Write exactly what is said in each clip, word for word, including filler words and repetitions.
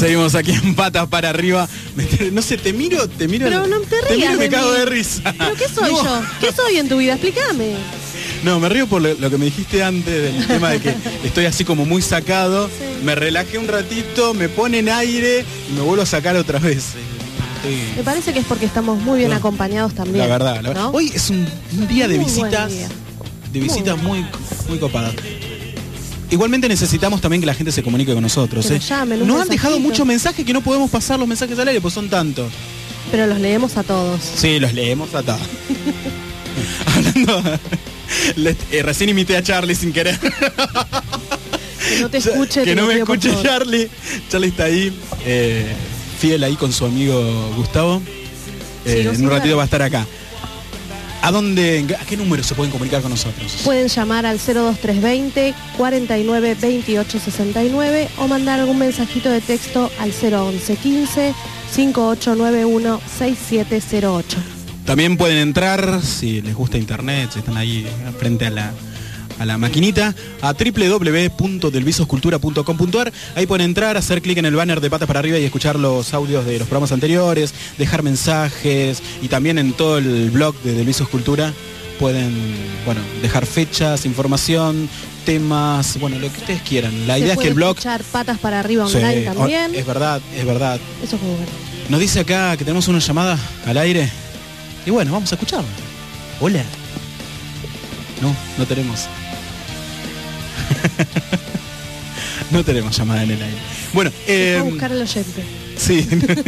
Seguimos aquí en Patas para Arriba. No sé, te miro, te miro. Pero no te rías. Te miro y me de cago mí. de risa. ¿Pero qué soy No. yo? ¿Qué soy en tu vida? Explícame. No, me río por lo, lo que me dijiste antes del tema de que estoy así como muy sacado. Sí. Me relajé un ratito, me pone en aire y me vuelvo a sacar otra vez. Estoy... Me parece que es porque estamos muy bien No. acompañados también. La verdad, la verdad. ¿no? Hoy es un, un día de Muy buen visitas, día. de visitas Muy muy, muy copadas. Igualmente necesitamos también que la gente se comunique con nosotros. Que ¿eh? nos llamen, un Nos han dejado mensajito. muchos mensajes que no podemos pasar los mensajes al aire, pues son tantos. Pero los leemos a todos. Sí, los leemos a todos. Hablando, le- eh, recién imité a Charlie sin querer. Que no te escuche. que te no lo me pido, por escuche favor. Charlie. Charlie está ahí, eh, fiel ahí con su amigo Gustavo. Eh, Sí, lo en sé, un ratito claro. va a estar acá. ¿A dónde, a qué número se pueden comunicar con nosotros? Pueden llamar al cero dos tres veinte, cuarenta y nueve, veintiocho sesenta y nueve o mandar algún mensajito de texto al cero once quince, cincuenta y ocho noventa y uno, sesenta y siete cero ocho. También pueden entrar, si les gusta internet, si están ahí frente a la, a la maquinita, a doble u doble u doble u punto delvisoscultura punto com punto a r. Ahí pueden entrar, hacer clic en el banner de Patas para Arriba y escuchar los audios de los programas anteriores, dejar mensajes, y también en todo el blog de Delvisos Cultura pueden, bueno, dejar fechas, información, temas, bueno, lo que ustedes quieran. La Se idea es que puede el blog... escuchar Patas para Arriba Sí, online también. es verdad, es verdad. Eso es muy bueno. Nos dice acá que tenemos una llamada al aire. Y bueno, vamos a escucharla. Hola. No, no tenemos. No tenemos llamada en el aire. Bueno, Se eh, fue a buscar al oyente. sí.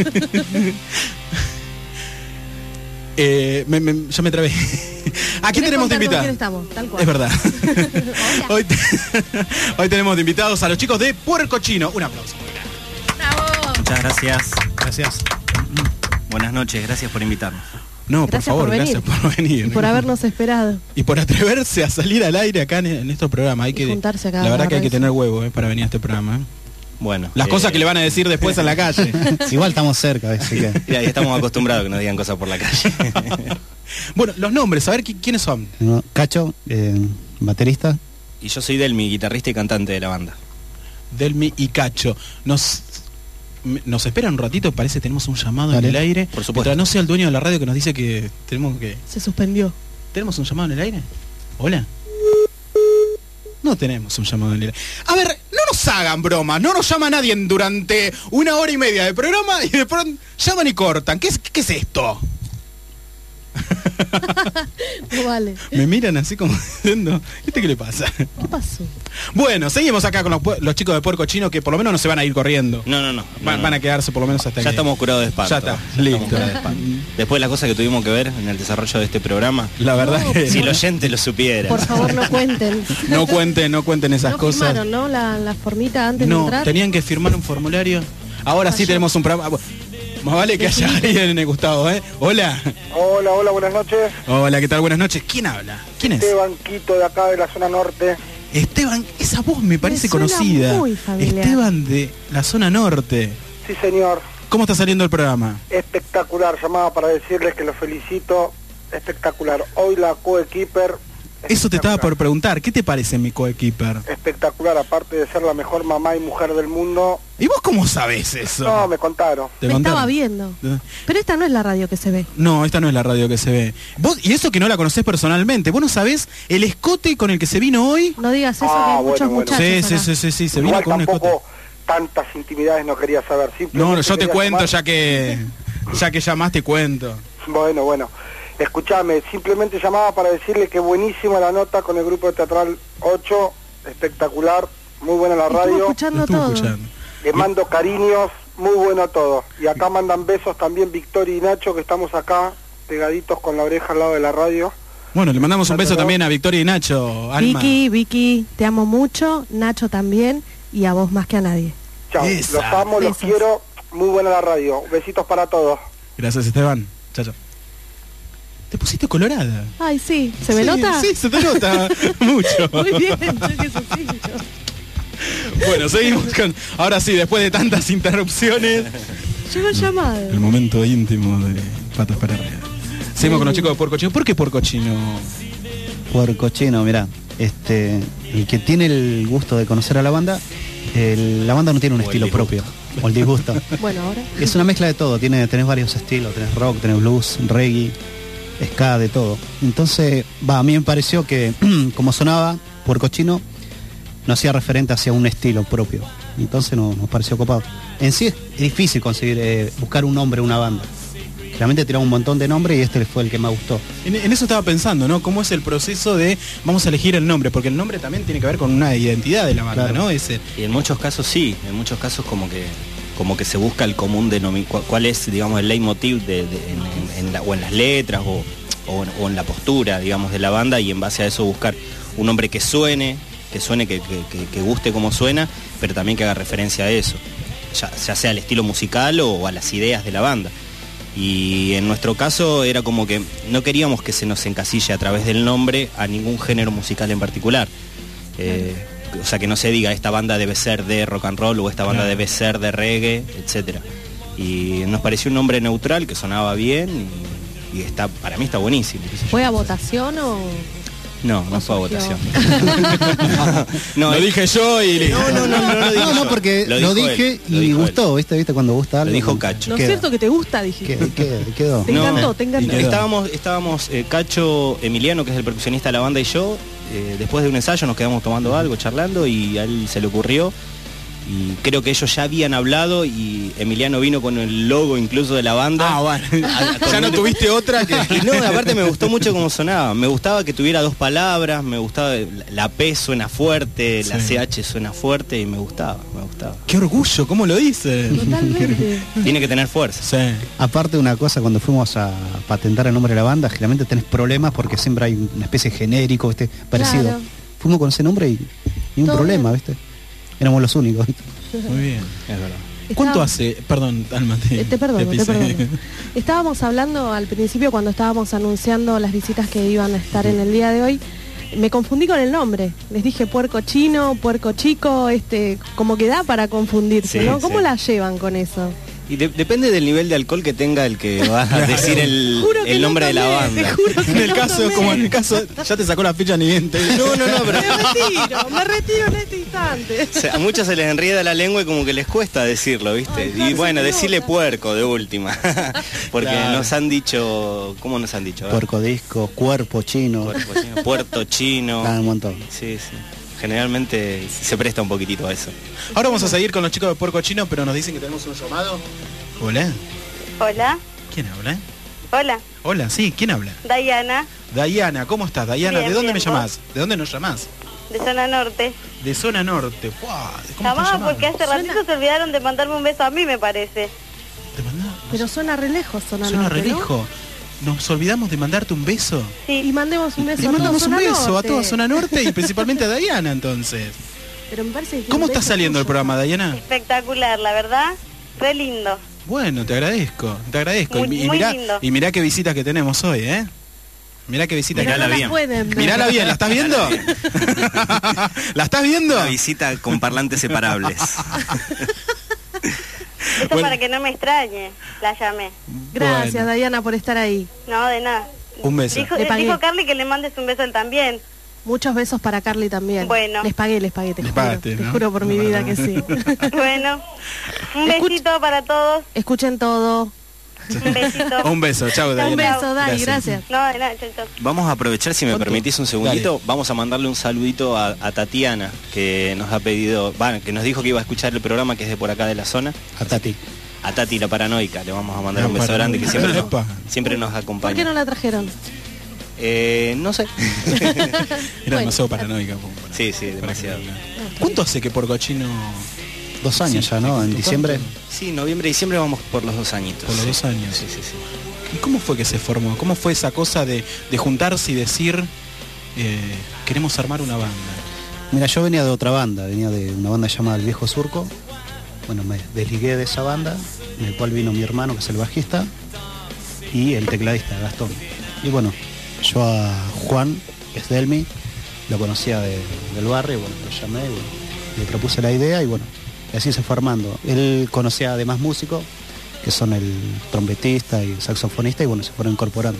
eh, me- me- ya me trabé. Aquí ¿Querés tenemos de contar con invitada. quién estamos? Tal cual. Es verdad. Hola. Hoy, te- hoy tenemos de invitados a los chicos de Puerco Chino. Un aplauso. ¡Bravo! Muchas gracias. Gracias. Buenas noches, gracias por invitarnos. No, Gracias por favor, por venir. gracias por venir. Y por habernos esperado. Y por atreverse a salir al aire acá en, en estos programas. Hay Y que, juntarse acá la verdad a que hay que reírse. tener huevo eh, para venir a este programa. eh. Bueno. Las eh, cosas que le van a decir después en la calle. Igual estamos cerca, así que... y ahí estamos acostumbrados a que nos digan cosas por la calle. Bueno, los nombres, a ver qui- quiénes son. No, Cacho, eh, baterista. Y yo soy Delmi, guitarrista y cantante de la banda. Delmi y Cacho. Nos, m- nos esperan un ratito, parece que tenemos un llamado Dale. en el aire. Por supuesto. Mientras no sea el dueño de la radio que nos dice que tenemos que... Se suspendió. ¿Tenemos un llamado en el aire? ¿Hola? No tenemos un llamado en el aire. A ver, no nos hagan bromas, no nos llama nadie durante una hora y media de programa y de pronto llaman y cortan. ¿Qué es, qué es esto? No vale. Me miran así como diciendo, ¿este qué le pasa? ¿Qué pasó? Bueno, seguimos acá con los, pu- los chicos de Puerco Chino que por lo menos no se van a ir corriendo. No, no, no. no, Van, no. van a quedarse por lo menos hasta Ya que... estamos curados de espanto. Ya está, Ya listo. estamos curados de espanto. Después de las cosas que tuvimos que ver en el desarrollo de este programa, La verdad No, que si el oyente lo supiera. Por favor, no cuenten. no cuenten, no cuenten esas no cosas. firmaron, ¿no? La, la formita antes de No, entrar. tenían que firmar un formulario. Ahora sí Falló. tenemos un programa. Bueno, más vale que haya alguien, eh, Gustavo, ¿eh? Hola. Hola, hola, buenas noches. Hola, ¿qué tal? Buenas noches. ¿Quién habla? ¿Quién es? Esteban Quito, de acá de la zona norte. Esteban, esa voz me parece suena conocida. muy familiar. Esteban de la zona norte. Sí, señor. ¿Cómo está saliendo el programa? Espectacular. Llamaba para decirles que los felicito. Espectacular. Hoy la coequiper. Eso te estaba por preguntar. ¿Qué te parece mi coequiper? Espectacular, aparte de ser la mejor mamá y mujer del mundo. ¿Y vos cómo sabés eso? No, me contaron. ¿Te Me contaron? estaba viendo. ¿Eh? Pero esta no es la radio que se ve. No, esta no es la radio que se ve. Vos, y eso que no la conocés personalmente. ¿Vos no sabés el escote con el que se vino hoy? No digas eso, Ah, que hay bueno, muchos bueno. muchachos Sí, sí, acá. sí, sí, sí, se vino Igual con un escote. tampoco tantas intimidades no quería saber. No, Simplemente yo te quería cuento llamar- ya que ya que llamás te cuento. Bueno, bueno. Escuchame, simplemente llamaba para decirle que buenísima la nota con el grupo de Teatral ocho. Espectacular. Muy buena la Estuvo radio. escuchando Lo estuve todo. escuchando. Le mando cariños, muy bueno todo. Y acá mandan besos también Victoria y Nacho, que estamos acá pegaditos con la oreja al lado de la radio. Bueno, le mandamos un beso Nacho, también a Victoria y Nacho. Alma. Vicky, Vicky, te amo mucho. Nacho también. Y a vos más que a nadie. Chao, Esa. los amo, los Besos. quiero. Muy buena la radio. Besitos para todos. Gracias, Esteban. Chao, chao. Te pusiste colorada. Ay, sí. ¿Se me Sí, nota? Sí, se te nota mucho. Muy bien, yo qué sencillo. Bueno, seguimos con... Ahora sí, después de tantas interrupciones, Llegó el llamado. el momento íntimo de Patas para Arriba. Seguimos con los chicos de Puerco Chino. ¿Por qué Puerco Chino? Puerco Chino, mirá, este, el que tiene el gusto de conocer a la banda, el- la banda no tiene un O el estilo disgusto. propio. o el disgusto. Bueno, ahora. Es una mezcla de todo, tiene, tenés varios estilos, tenés rock, tenés blues, reggae, ska, de todo. Entonces, va, a mí me pareció que como sonaba Puercochino, no hacía referente hacia un estilo propio. Entonces no, nos pareció copado. En sí es difícil conseguir, eh, buscar un nombre, una banda. Realmente tiramos un montón de nombres y este fue el que más gustó. En, en eso estaba pensando, ¿no? ¿Cómo es el proceso de vamos a elegir el nombre? Porque el nombre también tiene que ver con una identidad de la banda, Claro. ¿no? Ese, Y en muchos casos sí, en muchos casos como que como que se busca el común denominador, cuál es, digamos, el leitmotiv de, de- en, en- en la- o en las letras o, o en- o en la postura, digamos, de la banda, y en base a eso buscar un nombre que suene, que suene, que, que- que- que guste como suena, pero también que haga referencia a eso, ya, ya sea al estilo musical o a las ideas de la banda. Y en nuestro caso era como que no queríamos que se nos encasille a través del nombre a ningún género musical en particular. Eh, o sea, que no se diga esta banda debe ser de rock and roll o esta banda Claro. debe ser de reggae, etcétera. Y nos pareció un nombre neutral que sonaba bien y, y está, para mí está buenísimo. qué sé yo. ¿Fue a votación o...? No, no o fue a surgió? votación. lo es- dije yo y... No, no, no, no, lo dije No, no, yo. porque lo, dijo él, dije lo y dijo él. gustó, ¿viste? ¿Viste? Cuando gusta algo. Lo dijo bueno, Cacho. No es queda, cierto que te gusta, dijiste. queda, queda, quedó. Te No. encantó, te encantó. Y quedó. Estábamos, estábamos eh, Cacho, Emiliano, que es el percusionista de la banda, y yo, eh, después de un ensayo nos quedamos tomando algo, charlando, y a él se le ocurrió, y creo que ellos ya habían hablado, y Emiliano vino con el logo incluso de la banda. Ah, bueno. A- ya no con- tuviste otra que... Y no, aparte me gustó mucho cómo sonaba, me gustaba que tuviera dos palabras, me gustaba, la- la P suena fuerte, la Sí. C H suena fuerte, y me gustaba, me gustaba. Qué orgullo, ¿cómo lo dice? Totalmente. Tiene que tener fuerza. Sí. Aparte, una cosa, cuando fuimos a patentar el nombre de la banda, generalmente tenés problemas porque siempre hay una especie de genérico, ¿viste? Parecido. Claro. Fuimos con ese nombre y ni un Todo problema, bien. ¿viste? Éramos los únicos. Muy bien. Es verdad. ¿Cuánto Estaba- hace? Perdón, Alma, te, Eh, Te perdono, te pisé. perdono. Estábamos hablando al principio cuando estábamos anunciando las visitas que iban a estar en el día de hoy. Me confundí con el nombre. Les dije puerco chino, puerco chico, este, como que da para confundirse, Sí, ¿no? ¿Cómo sí. la llevan con eso? Y de- depende del nivel de alcohol que tenga el que va a decir el, Juro que el no nombre de la tomé, banda. te juro que En el no caso, tomé. como en el caso, ya te sacó la ficha ni bien. te- No, no, no, pero Me retiro, me retiro en este instante. o sea, a muchos se les enrieda la lengua y como que les cuesta decirlo, ¿viste? Ay, claro, y bueno, se decirle nota. puerco de última. Porque Claro. nos han dicho, ¿cómo nos han dicho? A ver. Puerco disco, cuerpo chino, Puerco chino, Puerto chino. ah, un montón. Sí, sí. Generalmente se presta un poquitito a eso. Ahora vamos a seguir con los chicos de Puerco Chino, pero nos dicen que tenemos un llamado. Hola. Hola, ¿Quién habla? hola, Hola, sí, ¿quién habla? Diana, Dayana, ¿cómo estás? Dayana, Bien, ¿de dónde bien, me ¿vos? llamás? ¿De dónde nos llamás? de Zona Norte. De zona norte. Fuá, ¿cómo estás Llamaba llamando? porque hace Suena- ratito se olvidaron de mandarme un beso a mí, me parece. ¿Te mandá? Pero suena re lejos, zona Suena norte, re ¿no? lejos. Nos olvidamos de mandarte un beso. Y Sí, mandemos un beso Le a toda mandamos un zona beso norte. a toda zona norte y principalmente a Dayana, entonces. Pero me parece que ¿Cómo un está beso saliendo el tuyo. programa, Dayana? espectacular, la verdad, re lindo. Bueno, te agradezco, te agradezco. Muy- y, y muy mirá, lindo. y mirá qué visitas que tenemos hoy, ¿eh? Mirá qué visitas. Pero Mirala no la bien. pueden ver. Mirala bien, ¿la estás viendo? ¿La estás viendo? Una visita con parlantes separables. Eso Bueno. para que no me extrañe, la llamé. Gracias, Bueno. Dayana, por estar ahí. No, de nada. Un beso. Dijo, Le pagué. dijo Carly que le mandes un beso a él también. Muchos besos para Carly también. Bueno. Les pagué, les pagué, te Les juro. pagaste, Te ¿no? juro por mi No, vida no. que sí. Bueno, un Escuch- besito para todos. Escuchen todo. Un besito. Un beso, chao, Un Dayana. beso, Dai, gracias. No, de nada, chau, chau. Vamos a aprovechar, si me ¿Cuánto? permitís un segundito, Dale. vamos a mandarle un saludito a, a Tatiana, que nos ha pedido, bueno, que nos dijo que iba a escuchar el programa, que es de por acá de la zona. A Tati. A Tati la paranoica, le vamos a mandar La un beso grande, que siempre nos, Epa. siempre nos ¿Por acompaña. qué no la trajeron? Eh, no sé. Era Bueno. demasiado paranoica. como para- Sí, sí, para demasiado. que- ¿Cuánto hace que Puerco Chino? Dos años Sí, ya, ¿no? En ¿cuánto? diciembre. Sí, noviembre, diciembre vamos por los dos añitos. Por los sí. dos años. Sí, sí, sí. ¿Y cómo fue que se formó? ¿Cómo fue esa cosa de, de juntarse y decir, eh, queremos armar una banda? Mira, yo venía de otra banda, venía de una banda llamada El Viejo Surco. Bueno, me desligué de esa banda, en el cual vino mi hermano, que es el bajista, y el tecladista, Gastón. Y bueno, yo a Juan, que es Delmi, lo conocía de- del barrio, y bueno, lo llamé, y bueno, le propuse la idea y bueno, y así se fue armando. Él conocía además músicos, que son el trompetista y el saxofonista, y bueno, se fueron incorporando.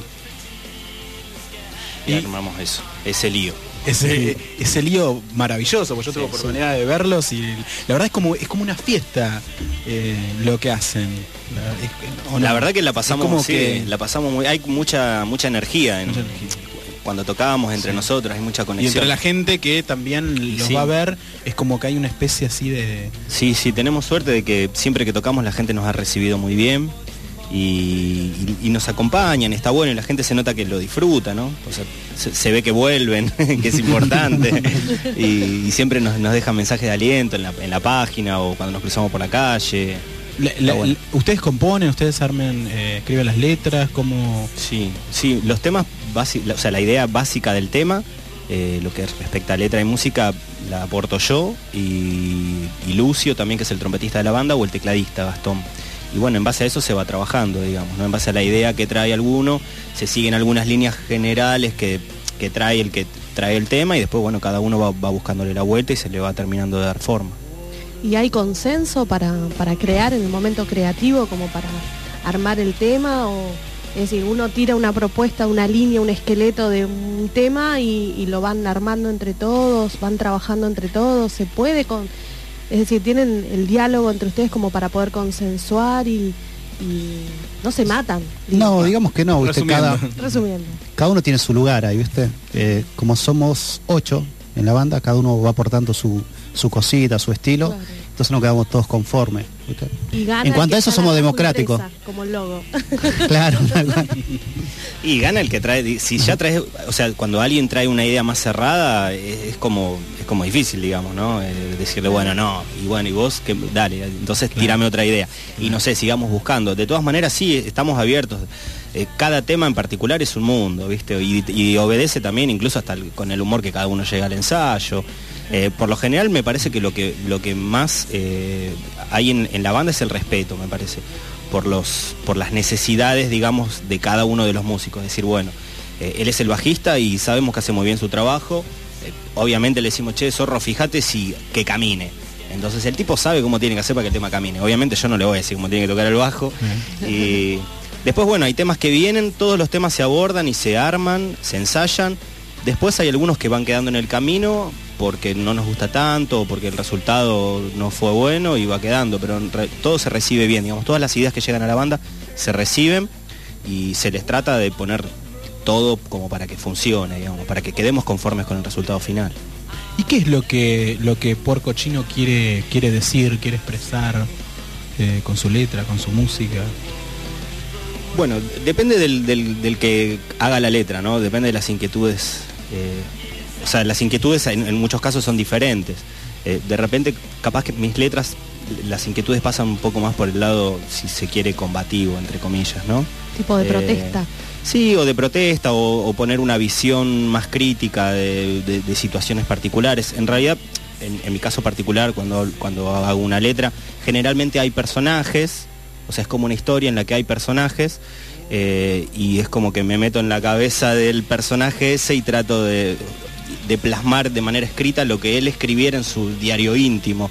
Y Y- armamos eso, ese lío. Ese, ese lío maravilloso, porque yo tuve Sí, oportunidad de verlos y la verdad es como, es como una fiesta. eh, lo que hacen. La, es- ¿o no? La verdad que la pasamos, Es como sí, que- la pasamos muy, hay mucha mucha energía en, Mucha energía. cuando tocábamos entre Sí. nosotros, hay mucha Y conexión. entre la gente que también los Sí. va a ver, es como que hay una especie así de... Sí, sí, tenemos suerte de que siempre que tocamos la gente nos ha recibido muy bien y, y- y nos acompañan, está bueno y la gente se nota que lo disfruta, ¿no? O sea, se, se ve que vuelven, que es importante y, y siempre nos, nos dejan mensajes de aliento en la, en la página o cuando nos cruzamos por la calle. La- la- Está bueno. la- ustedes componen, ustedes armen, eh, escriben las letras, como... Sí, sí, los temas, basi- la- o sea, la idea básica del tema, eh, lo que respecta a letra y música, la aporto yo y, y Lucio también, que es el trompetista de la banda, o el tecladista, Gastón. Y bueno, en base a eso se va trabajando, digamos, ¿no? En base a la idea que trae alguno, se siguen algunas líneas generales que, que trae el que trae el tema y después, bueno, cada uno va, va buscándole la vuelta y se le va terminando de dar forma. ¿Y hay consenso para, para crear en el momento creativo, como para armar el tema? O, es decir, uno tira una propuesta, una línea, un esqueleto de un tema y, y lo van armando entre todos, van trabajando entre todos, se puede con... Es decir, tienen el diálogo entre ustedes como para poder consensuar y, y no se matan. digo. No, digamos que no, ¿viste? Resumiendo. Cada, Resumiendo. cada uno tiene su lugar ahí, ¿viste? Eh, como somos ocho en la banda, cada uno va aportando su, su cosita, su estilo, Claro. entonces nos quedamos todos conformes, ¿viste? Y gana En el cuanto que a eso está somos la democráticos. empresa, como el logo. Claro, tal cual. Y gana el que trae, si ya traes, o sea, cuando alguien trae una idea más cerrada, es, es como es como difícil, digamos, ¿no? Eh, decirle, bueno, no, y bueno, y vos, que dale, entonces tírame otra idea. Y no sé, sigamos buscando. De todas maneras, sí, estamos abiertos. Eh, cada tema en particular es un mundo, ¿viste? Y, y obedece también, incluso hasta el- con el humor que cada uno llega al ensayo. Eh, por lo general me parece que lo que, lo que más eh, hay en, en la banda es el respeto, me parece, por, los, por las necesidades, digamos, de cada uno de los músicos. Es decir, bueno, eh, él es el bajista y sabemos que hace muy bien su trabajo. Eh, obviamente le decimos, che, Zorro, fíjate si que camine. Entonces el tipo sabe cómo tiene que hacer para que el tema camine. Obviamente yo no le voy a decir cómo tiene que tocar el bajo. Y después, bueno, hay temas que vienen, todos los temas se abordan y se arman, se ensayan. Después hay algunos que van quedando en el camino porque no nos gusta tanto o porque el resultado no fue bueno y va quedando, pero en re- todo se recibe bien, digamos, todas las ideas que llegan a la banda se reciben y se les trata de poner todo como para que funcione, digamos, para que quedemos conformes con el resultado final. ¿Y qué es lo que lo que Puerco Chino quiere quiere decir, quiere expresar eh, con su letra, con su música? Bueno, depende del, del- del que haga la letra, ¿no? Depende de las inquietudes. eh, o sea, las inquietudes en, en muchos casos son diferentes. Eh, de repente, capaz que mis letras, las inquietudes pasan un poco más por el lado, si se quiere, combativo, entre comillas, ¿no? Tipo de Eh, protesta. Sí, o de protesta, o, o poner una visión más crítica de, de- de situaciones particulares. En realidad, en, en mi caso particular, cuando, cuando hago una letra, generalmente hay personajes, o sea, es como una historia en la que hay personajes, eh, y es como que me meto en la cabeza del personaje ese y trato de, de plasmar de manera escrita lo que él escribiera en su diario íntimo,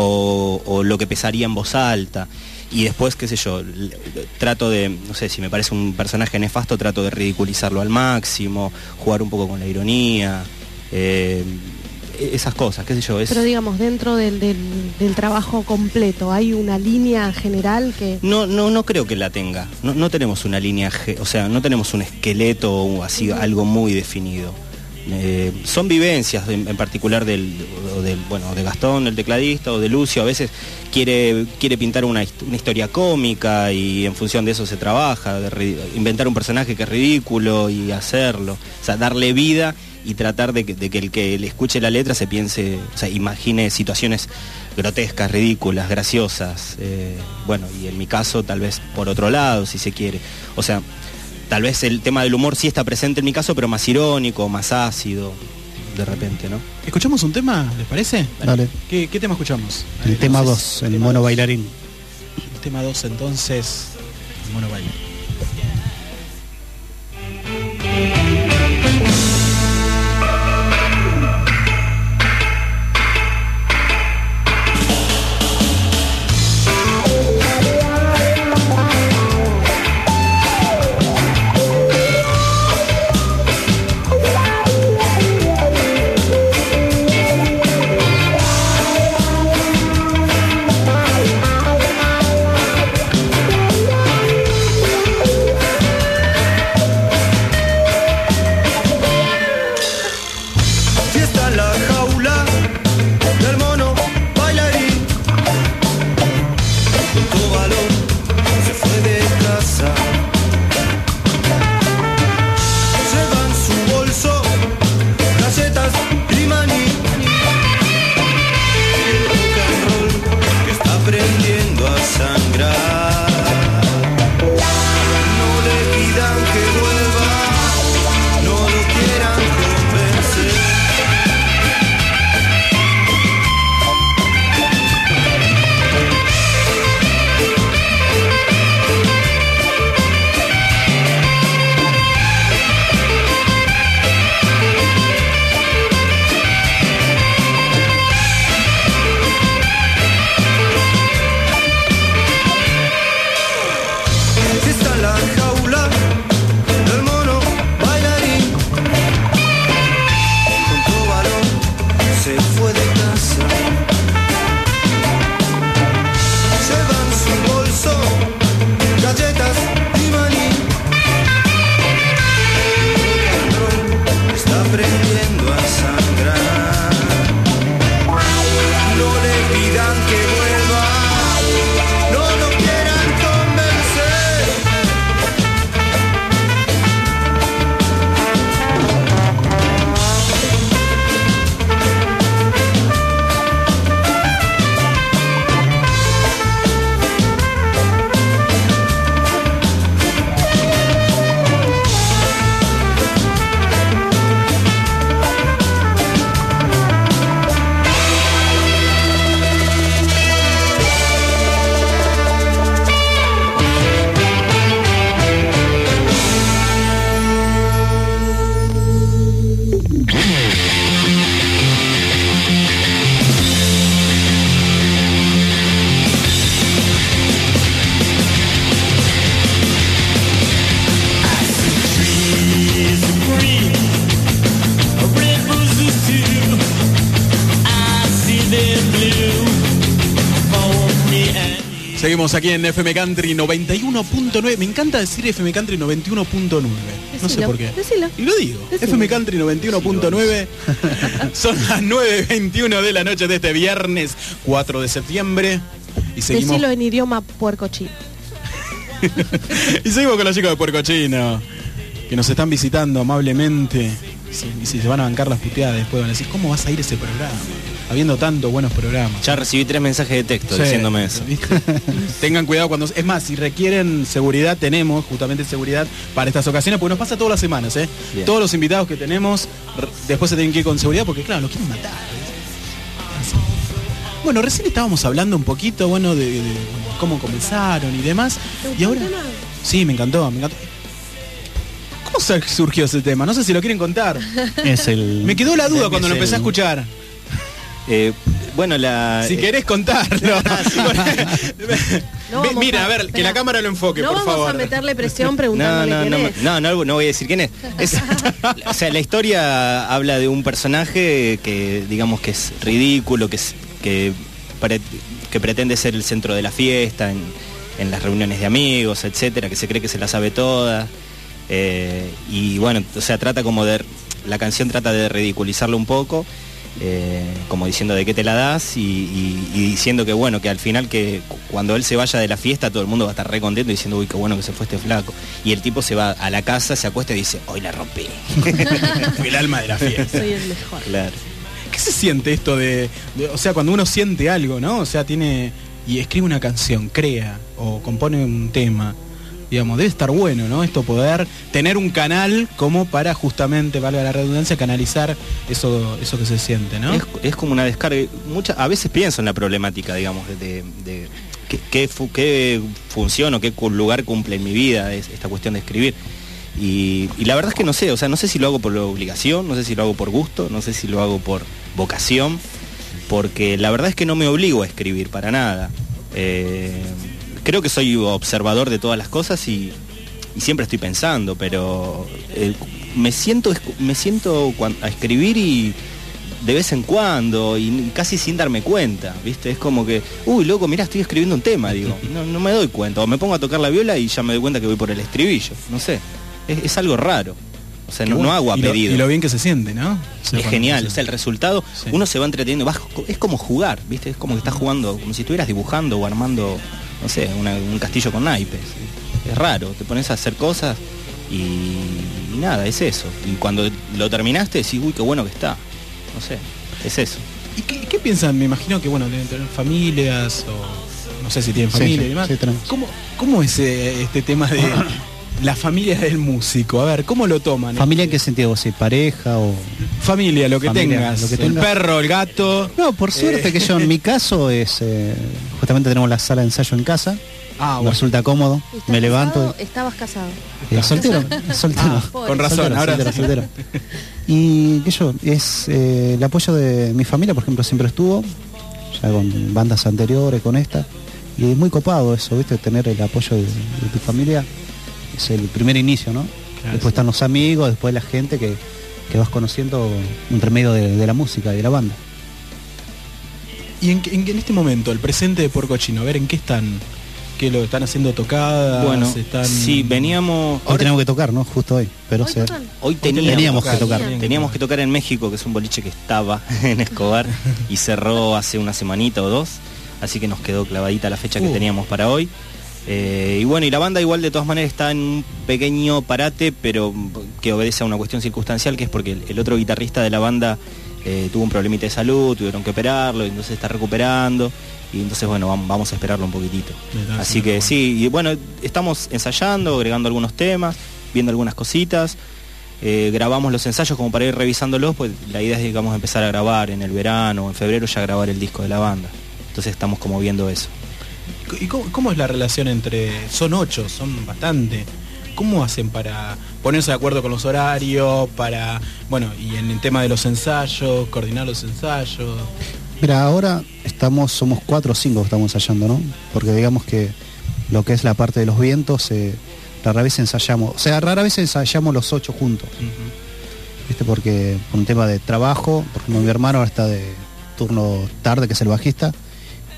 o, o lo que pensaría en voz alta. Y después, qué sé yo, l- trato de, no sé, si me parece un personaje nefasto, trato de ridiculizarlo al máximo, jugar un poco con la ironía, eh, esas cosas, qué sé yo. Es... Pero digamos, dentro del, del, del trabajo completo, ¿hay una línea general que...? No, no, no creo que la tenga. No, no tenemos una línea, ge- o sea, no tenemos un esqueleto o así, algo muy definido. Eh, son vivencias en, en particular del, o del, bueno, de Gastón, el tecladista, o de Lucio. A veces quiere, quiere pintar una, hist- una historia cómica y en función de eso se trabaja, de ri- inventar un personaje que es ridículo y hacerlo. O sea, darle vida y tratar de que, de que el que le escuche la letra se piense, o sea, imagine situaciones grotescas, ridículas, graciosas. Eh, bueno, y en mi caso tal vez por otro lado, si se quiere. O sea, tal vez el tema del humor sí está presente en mi caso, pero más irónico, más ácido, de repente, ¿no? ¿Escuchamos un tema, les parece? Dale. ¿Qué, qué tema escuchamos? El Eh, tema entonces, dos, el tema mono dos. bailarín. El tema dos, entonces, el mono bailarín. Thank Seguimos aquí en F M Country noventa y uno punto nueve. Me encanta decir F M Country noventa y uno punto nueve. No sé Decilo, por qué. decilo. Y lo digo. Decilo. F M Country noventa y uno punto nueve. Son las nueve veintiuno de la noche de este viernes cuatro de septiembre. Y seguimos. Decilo en idioma puercochino. Y seguimos con los chicos de Puercochino, que nos están visitando amablemente. Sí, y si se van a bancar las puteadas después van a decir, ¿cómo vas a ir ese programa? Habiendo tantos buenos programas. Ya recibí tres mensajes de texto Sí, diciéndome eso. ¿viste? Tengan cuidado cuando... Es más, si requieren seguridad, tenemos justamente seguridad para estas ocasiones, porque nos pasa todas las semanas, ¿eh? Bien. Todos los invitados que tenemos, r- después se tienen que ir con seguridad, porque claro, los quieren matar. Así. Bueno, recién estábamos hablando un poquito, bueno, de, de cómo comenzaron y demás. ¿Te gustó Y ahora... el tema? Sí, me encantó, me encantó. ¿Cómo se- surgió ese tema? No sé si lo quieren contar. Es el... Me quedó la duda Es cuando lo el- empecé a escuchar. Eh, bueno, la... Si querés contarlo. No Ve- vamos Mira, a ver, espera. que la cámara lo enfoque, no por vamos favor. a meterle presión No, preguntándole no, quién no, es. no, no, no voy a decir quién es. Es- o sea, la historia habla de un personaje que, digamos, que es ridículo, que, es- que, pre- que pretende ser el centro de la fiesta, en, en las reuniones de amigos, etcétera, que se cree que se la sabe toda. Eh, y bueno, o sea, trata como de... La canción trata de ridiculizarlo un poco, eh, como diciendo de qué te la das y, y- y diciendo que bueno, que al final que cu- cuando él se vaya de la fiesta todo el mundo va a estar re contento diciendo uy qué bueno que se fue este flaco. Y el tipo se va a la casa, se acuesta y dice, hoy la rompí. El alma de la fiesta. Soy el mejor. Claro. ¿Qué se siente esto de, de- o sea, cuando uno siente algo, ¿no? O sea, tiene y escribe una canción, crea o compone un tema, digamos, debe estar bueno, ¿no? Esto poder tener un canal como para justamente, valga la redundancia, canalizar eso eso que se siente, ¿no? Es, es como una descarga. Mucha, a veces pienso en la problemática, digamos, de, de- de qué, qué fu- qué función o qué cu- lugar cumple en mi vida es esta cuestión de escribir. Y, y la verdad es que no sé, o sea, no sé si lo hago por obligación, no sé si lo hago por gusto, no sé si lo hago por vocación, porque la verdad es que no me obligo a escribir para nada. Eh, creo que soy observador de todas las cosas y, y siempre estoy pensando, pero eh, me siento escu- me siento cuan- a escribir y de vez en cuando y casi sin darme cuenta, ¿viste? Es como que, uy, loco, mirá, estoy escribiendo un tema, digo, no, no me doy cuenta, o me pongo a tocar la viola y ya me doy cuenta que voy por el estribillo, no sé, es, es algo raro, o sea, no, no hago a y lo, pedido. y lo bien que se siente, ¿no? O sea, Es cuando genial, se- o sea, el resultado, Sí. uno se va entreteniendo, vas- es como jugar, ¿viste? Es como que estás jugando, como si estuvieras dibujando o armando, no sé, una- un castillo con naipes. Es raro, te pones a hacer cosas y, y nada, es eso. Y cuando lo terminaste decís, uy, qué bueno que está. No sé, es eso. ¿Y qué, qué piensan? Me imagino que, bueno, deben tener familias o no sé si tienen Sí, familia sí, y demás. sí, tenemos. ¿Cómo, ¿Cómo es eh, este tema de la familia del músico? A ver, ¿cómo lo toman? ¿Familia en qué sentido vos? ¿Sí? ¿Pareja o...? Familia, lo que Familia, tengas. lo que el tengas. perro, el gato. No, por suerte Eh. que yo en mi caso es... eh, justamente tenemos la sala de ensayo en casa, Ah, me bueno. resulta cómodo, ¿Estás me casado? levanto... Estabas casado. y- y soltero, soltero. Ah, Pobre. con razón, Soltero, ahora soltero, sí. soltero. Y qué yo, es eh, el apoyo de mi familia, por ejemplo, siempre estuvo, ya con bandas anteriores, con esta, y es muy copado eso, ¿viste? Tener el apoyo de, de tu familia, es el primer inicio, ¿no? Claro, Después sí. están los amigos, después la gente que, que vas conociendo entre medio de, de la música y de la banda. Y en, en, en este momento, el presente de Puercochino, a ver, ¿en qué están? ¿Qué lo están haciendo tocadas? Bueno, están... sí, veníamos... Hoy tenemos que tocar, ¿no? Justo hoy, pero Hoy se- tocan. Hoy teníamos teníamos, que tocar. Teníamos que tocar en México, que es un boliche que estaba en Escobar y cerró hace una semanita o dos, así que nos quedó clavadita la fecha que Uh. teníamos para hoy. Eh, y bueno, y la banda igual de todas maneras está en un pequeño parate, pero que obedece a una cuestión circunstancial, que es porque el, el otro guitarrista de la banda eh, tuvo un problemita de salud, tuvieron que operarlo, y entonces está recuperando, y entonces bueno, vamos, vamos a esperarlo un poquitito. Me da Así que bueno. sí, y bueno, estamos ensayando, agregando algunos temas, viendo algunas cositas. Eh, grabamos los ensayos como para ir revisándolos, pues la idea es, digamos, empezar a grabar en el verano, en febrero ya grabar el disco de la banda. Entonces estamos como viendo eso. ¿Y cómo, cómo es la relación entre... Son ocho, son bastante. ¿Cómo hacen para ponerse de acuerdo con los horarios, para... Bueno, y en el tema de los ensayos, coordinar los ensayos? Mira, ahora estamos, somos cuatro o cinco que estamos ensayando, ¿no? Porque digamos que lo que es la parte de los vientos, eh, rara vez ensayamos, o sea, rara vez ensayamos los ocho juntos, Ujú. ¿viste? Porque por un tema de trabajo, por ejemplo, mi hermano ahora está de turno tarde, que es el bajista,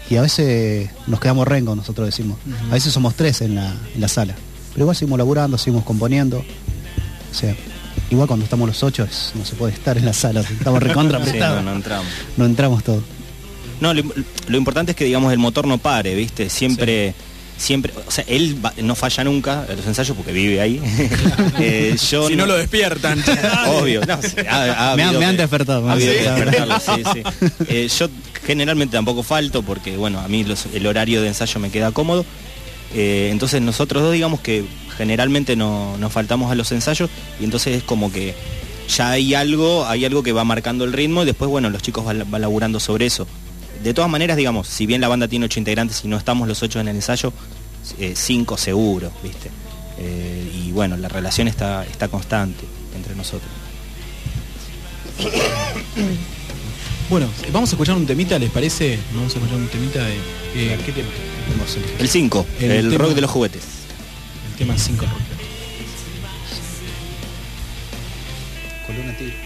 y a veces nos quedamos rengos, nosotros decimos. Uh-huh. A veces somos tres en la, en la sala. Pero igual seguimos laburando, seguimos componiendo. O sea, igual cuando estamos los ocho es, no se puede estar en la sala, estamos recontra Sí, apretados. no, no entramos. No entramos todos. No, lo, lo importante es que, digamos, el motor no pare, ¿viste? Siempre, sí. siempre, o sea, él va, no falla nunca en los ensayos porque vive ahí. eh, yo si no, no lo despiertan. Obvio, no, sí, ha, ha me, han, me han despertado. Me ha han habido que despertado. despertarlo, sí, sí. Eh, yo generalmente tampoco falto porque, bueno, a mí los, el horario de ensayo me queda cómodo. Eh, entonces nosotros dos, digamos que generalmente no, nos faltamos a los ensayos y entonces es como que ya hay algo, hay algo que va marcando el ritmo y después, bueno, los chicos van, van laburando sobre eso. De todas maneras, digamos, si bien la banda tiene ocho integrantes y no estamos los ocho en el ensayo, eh, cinco seguro, ¿viste? Eh, y bueno, la relación está, está constante entre nosotros. Bueno, vamos a escuchar un temita, ¿les parece? Vamos a escuchar un temita de... Eh, ¿Qué tema? El cinco, el, El tema- rock de los juguetes. El tema cinco rock. Columna tigre.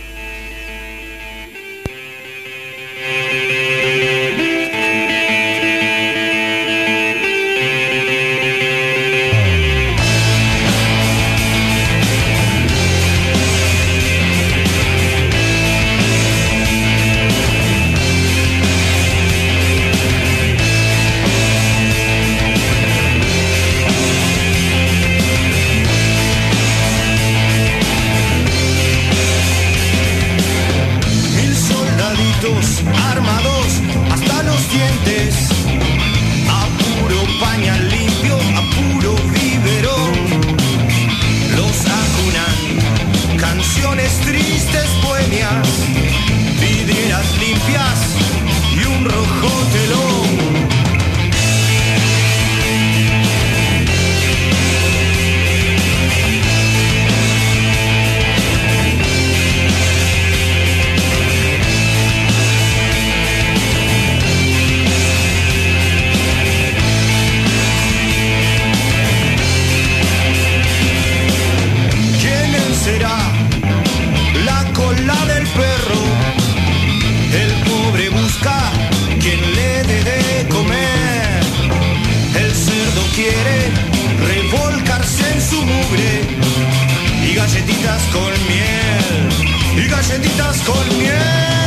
Mil soldaditos armados hasta los dientes, a puro pañal limpio, a puro biberón. Los acunan canciones tristes, bohemias, vidrieras limpias y un rojo telón. ¿Quién será la cola del perro? El pobre busca quien le dé de comer. El cerdo quiere revolcarse en su mugre y galletitas con miel, y galletitas con miel.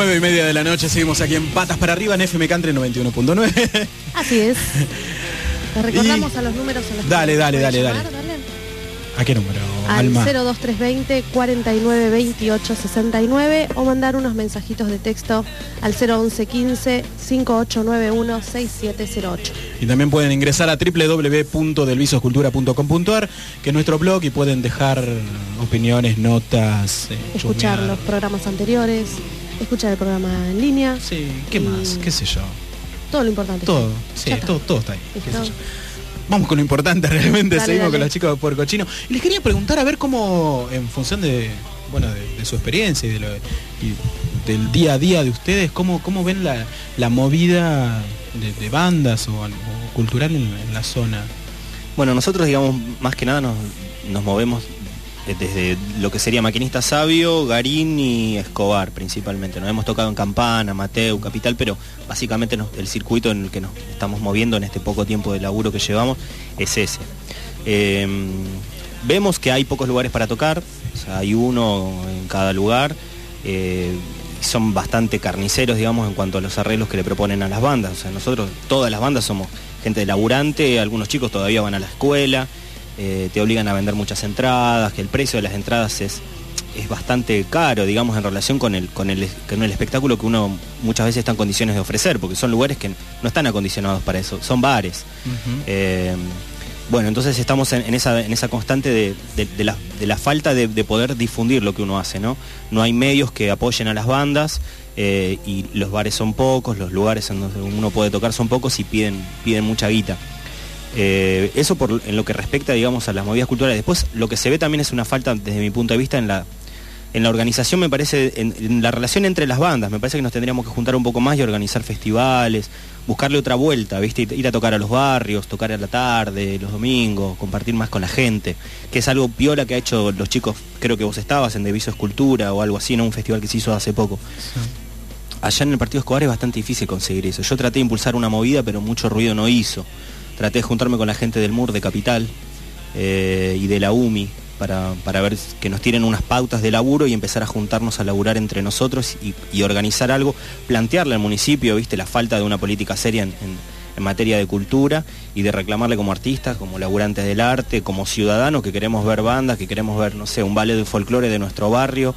nueve y media de la noche, seguimos aquí en Patas para Arriba en F M Country noventa y uno punto nueve. Así es. Les recordamos Y- a los números a los que Dale, nos dale, pueden dale, llamar, dale. ¿A qué número, Al Alma? cero dos tres veinte, cuarenta y nueve, veintiocho sesenta y nueve o mandar unos mensajitos de texto al cero once quince, cincuenta y ocho noventa y uno, sesenta y siete cero ocho. Y también pueden ingresar a doble u doble u doble u punto del viso escultura punto com punto a r, que es nuestro blog, y pueden dejar opiniones, notas, eh, Escuchar chusmear. los programas anteriores, escuchar el programa en línea. Sí, ¿qué Y más? ¿Qué sé yo? Todo lo importante. Todo, está. sí, Ya está. todo, todo está ahí. qué sé ¿Listo? yo. Vamos con lo importante realmente, Dale, seguimos dale. con los chicos de Puerco Chino. Y les quería preguntar a ver cómo, en función de, bueno, de, de su experiencia y, de lo, y del día a día de ustedes, cómo, cómo ven la, la movida de, de bandas o, algo cultural en, en la zona. Bueno, nosotros, digamos, más que nada nos, nos movemos eh, desde lo que sería Maquinista Sabio, Garín y Escobar principalmente. Nos hemos tocado en Campana, Mateu, Capital, pero básicamente nos- el circuito en el que nos estamos moviendo en este poco tiempo de laburo que llevamos es ese. Eh, vemos que hay pocos lugares para tocar, o sea, hay uno en cada lugar. eh, son bastante carniceros, digamos, en cuanto a los arreglos que le proponen a las bandas. O sea, nosotros, todas las bandas somos gente laburante, algunos chicos todavía van a la escuela, eh, te obligan a vender muchas entradas, que el precio de las entradas es, es bastante caro, digamos, en relación con el, con, el, con el espectáculo que uno muchas veces está en condiciones de ofrecer, porque son lugares que no están acondicionados para eso, son bares. Eh, bueno, entonces estamos en, en esa, en esa constante de, de- de la, de la falta de, de poder difundir lo que uno hace, ¿no? No hay medios que apoyen a las bandas, eh, y los bares son pocos, los lugares en donde uno puede tocar son pocos y piden, piden mucha guita. Eh, eso por, en lo que respecta, digamos, a las movidas culturales. Después, lo que se ve también es una falta, desde mi punto de vista, en la, en la organización, me parece, en, en la relación entre las bandas. Me parece que nos tendríamos que juntar un poco más y organizar festivales, buscarle otra vuelta, ¿viste? Ir a tocar a los barrios, tocar a la tarde, los domingos, compartir más con la gente, que es algo piola que ha hecho los chicos. Creo que vos estabas en Deviso Escultura o algo así, ¿no? Un festival que se hizo hace poco. Allá en el Partido Escobar es bastante difícil conseguir eso. Yo traté de impulsar una movida, pero mucho ruido no hizo. Traté de juntarme con la gente del M U R de Capital, eh, y de la U M I para, para ver que nos tienen unas pautas de laburo y empezar a juntarnos a laburar entre nosotros y, y organizar algo, plantearle al municipio, viste, la falta de una política seria en, en- en materia de cultura, y de reclamarle como artistas, como laburantes del arte, como ciudadanos que queremos ver bandas, que queremos ver, no sé, un ballet de folclore de nuestro barrio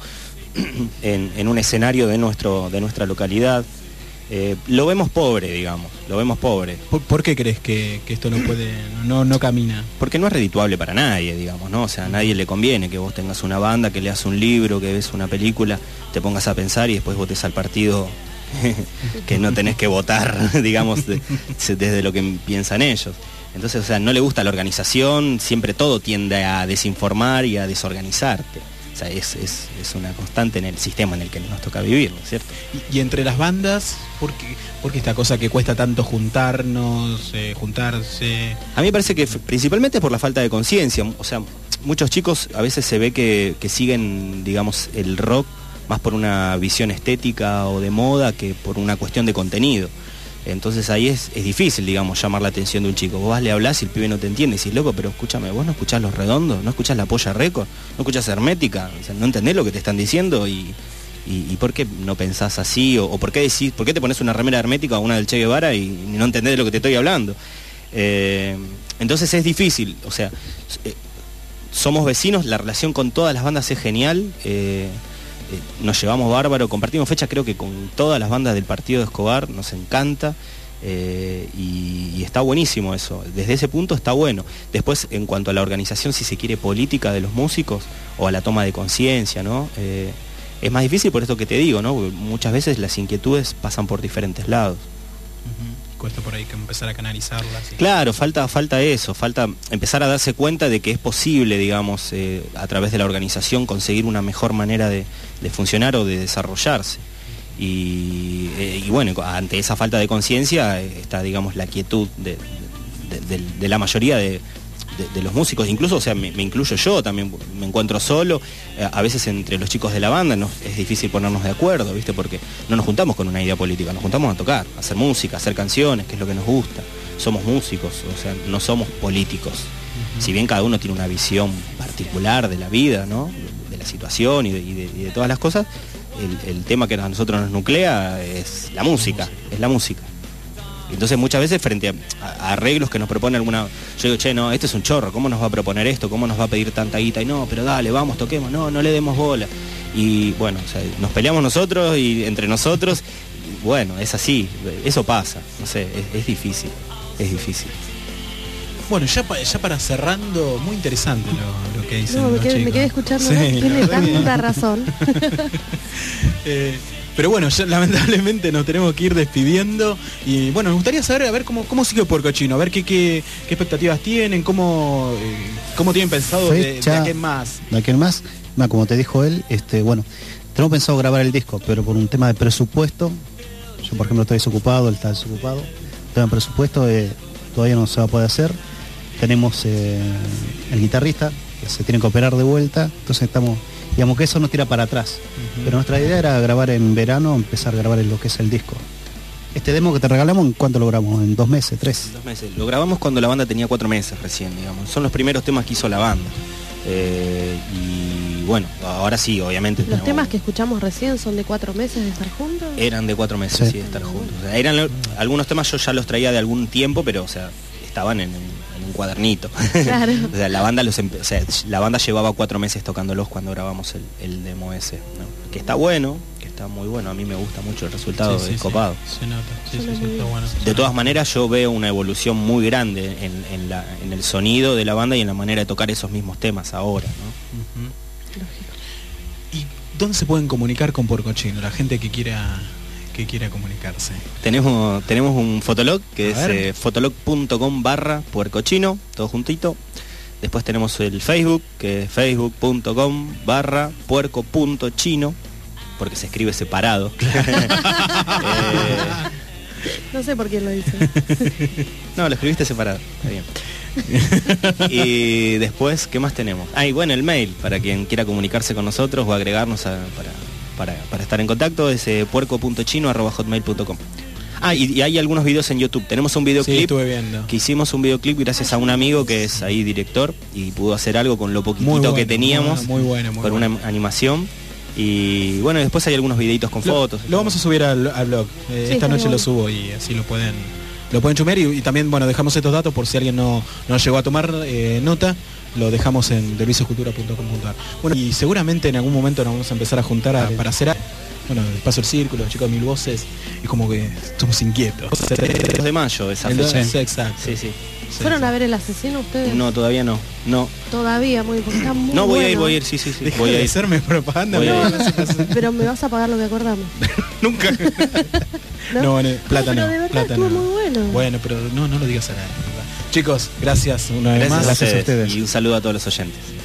en, en un escenario de, nuestro, de nuestra localidad. Eh, lo vemos pobre, digamos, lo vemos pobre. ¿Por, por qué crees que, que esto no puede, no, no camina? Porque no es redituable para nadie, digamos, ¿no? O sea, a nadie le conviene que vos tengas una banda, que leas un libro, que ves una película, te pongas a pensar y después votes al partido que no tenés que votar, digamos, de- desde lo que piensan ellos. Entonces, o sea, no le gusta la organización, siempre todo tiende a desinformar y a desorganizarte. O sea, es, es, es una constante en el sistema en el que nos toca vivir, ¿no es cierto? Y, y entre las bandas, ¿por qué, por qué esta cosa que cuesta tanto juntarnos, eh, juntarse? A mí me parece que f- principalmente es por la falta de conciencia. O sea, muchos chicos a veces se ve que, que siguen, digamos, el rock más por una visión estética o de moda que por una cuestión de contenido. Entonces ahí es, es difícil, digamos, llamar la atención de un chico. Vos vas, le hablás y el pibe no te entiende. Y decís, loco, pero escúchame, vos no escuchás Los Redondos, no escuchás La Polla Record, no escuchás Hermética, o sea, no entendés lo que te están diciendo y, y, y por qué no pensás así, o, o por qué decís, por qué te pones una remera hermética o una del Che Guevara y, y no entendés de lo que te estoy hablando. Eh, entonces es difícil, o sea, eh, somos vecinos, la relación con todas las bandas es genial. eh, Eh, nos llevamos bárbaro, compartimos fecha creo que con todas las bandas del Partido de Escobar, nos encanta, eh, y, y está buenísimo eso, desde ese punto está bueno. Después, en cuanto a la organización, si se quiere, política de los músicos o a la toma de conciencia, ¿no? Eh, es más difícil por esto que te digo, ¿no? Porque muchas veces las inquietudes pasan por diferentes lados. Cuesta por ahí que empezar a canalizarlas. y- Claro, falta, falta eso, falta empezar a darse cuenta de que es posible, digamos, eh, a través de la organización conseguir una mejor manera de, de funcionar o de desarrollarse. Y, eh, y bueno, ante esa falta de conciencia eh, está, digamos, la quietud de, de- de- de la mayoría de, de- de los músicos, incluso, o sea, me, me incluyo yo, también me encuentro solo, eh, a veces entre los chicos de la banda no, es difícil ponernos de acuerdo, ¿viste? Porque no nos juntamos con una idea política, nos juntamos a tocar, a hacer música, a hacer canciones, que es lo que nos gusta. Somos músicos, o sea, no somos políticos. Si bien cada uno tiene una visión particular de la vida, ¿no? De, de la situación y de, y de- y de todas las cosas, el, el tema que a nosotros nos nuclea es la música, es la música. Entonces muchas veces frente a, a arreglos que nos propone alguna, yo digo, che, no, este es un chorro, ¿cómo nos va a proponer esto? ¿Cómo nos va a pedir tanta guita? Y no, pero dale, vamos, toquemos, no, no le demos bola. Y bueno, o sea, nos peleamos nosotros y entre nosotros, y bueno, es así, eso pasa, no sé, es, es difícil, es difícil. Bueno, ya, pa- ya para cerrando, muy interesante lo, lo que dicen No, me los quedé, me chicos. quedé escuchando, Sí, ¿no? la Tiene verdad que- tanta razón. Eh, pero bueno, ya, lamentablemente nos tenemos que ir despidiendo y bueno, nos gustaría saber a ver cómo, cómo sigue Puerco Chino, a ver qué, qué, qué expectativas tienen, cómo, eh, cómo tienen pensado de, de Fecha. aquí en más. ¿De aquel más? Nah, como te dijo él, este, bueno, tenemos pensado grabar el disco, pero por un tema de presupuesto, yo por ejemplo estoy desocupado, él está desocupado, el tema de presupuesto eh, todavía no se va a poder hacer. Tenemos eh, el guitarrista, que se tiene que operar de vuelta, entonces estamos, digamos que eso nos tira para atrás. Ujú. Pero nuestra idea era grabar en verano, empezar a grabar en lo que es el disco. Este demo que te regalamos, ¿en cuánto lo grabamos? ¿En dos meses, tres? Dos meses. Lo grabamos cuando la banda tenía cuatro meses recién, digamos. Son los primeros temas que hizo la banda. Eh, y bueno, ahora sí, obviamente. Los tenemos- temas que escuchamos recién son de cuatro meses de estar juntos. Eran de cuatro meses, Sí. sí, de estar juntos. O sea, eran lo- algunos temas yo ya los traía de algún tiempo, pero o sea, estaban en, en un cuadernito. Claro. O sea, la banda los empe- o sea, la banda llevaba cuatro meses tocándolos cuando grabamos el, el demo ese, ¿no? Que está bueno, que está muy bueno. A mí me gusta mucho el resultado, Sí, sí, es sí. copado. Se nota, sí, sí, Suena sí, muy está bien. bueno. De todas maneras yo veo una evolución muy grande en, en la, en el sonido de la banda y en la manera de tocar esos mismos temas ahora, ¿no? Ujú. ¿Y dónde se pueden comunicar con Puerco Chino? La gente que quiera que quiera comunicarse. Tenemos, tenemos un fotolog que A es ver. eh, fotolog punto com barra puercochino, todo juntito. Después tenemos el Facebook, que es facebook punto com barra puerco.chino, porque se escribe separado. Eh, No sé por quién lo dice. no, lo escribiste separado, está bien. Y después, ¿qué más tenemos? Ah, y bueno, el mail, para quien quiera comunicarse con nosotros o agregarnos a- para, para, para estar en contacto, es eh, puerco.chino arroba hotmail punto com. Ah, y, y hay algunos videos en YouTube. Tenemos un Sí, videoclip. estuve viendo. Que hicimos un videoclip gracias a un amigo que es ahí director y pudo hacer algo con lo poquitito Muy bueno, que teníamos, muy bueno, muy con bueno. una animación. Y bueno, después hay algunos videitos con Lo, fotos. lo vamos a subir al, al blog. Eh, Sí, esta está noche bien. lo subo y así lo pueden lo pueden chumear y, y también bueno dejamos estos datos por si alguien no, no llegó a tomar eh, nota. Lo dejamos en delvicioscultura punto com punto ar. Bueno, y seguramente en algún momento nos vamos a empezar a juntar a- para hacer algo. Bueno, el Paso el Círculo, los chicos de Mil Voces, y como que somos inquietos. El dos de mayo esa El dos- fecha. sí, exacto. Sí, sí. Sí, ¿Fueron sí. a ver El Asesino ustedes? No, todavía no. No, Todavía, muy, porque está muy no voy a ir, bueno. voy a ir, sí, sí, sí. Deja Voy de a ir. hacerme propaganda. Voy a no, ir. no se pasa. Pero me vas a pagar lo que acordamos. Nunca. ¿No? No, bueno, plata pero no, de verdad plata estuvo no. muy bueno. Bueno, pero no, no lo digas a nadie. ¿verdad? Chicos, gracias una vez Gracias, más. a Gracias a ustedes ustedes. y un saludo a todos los oyentes.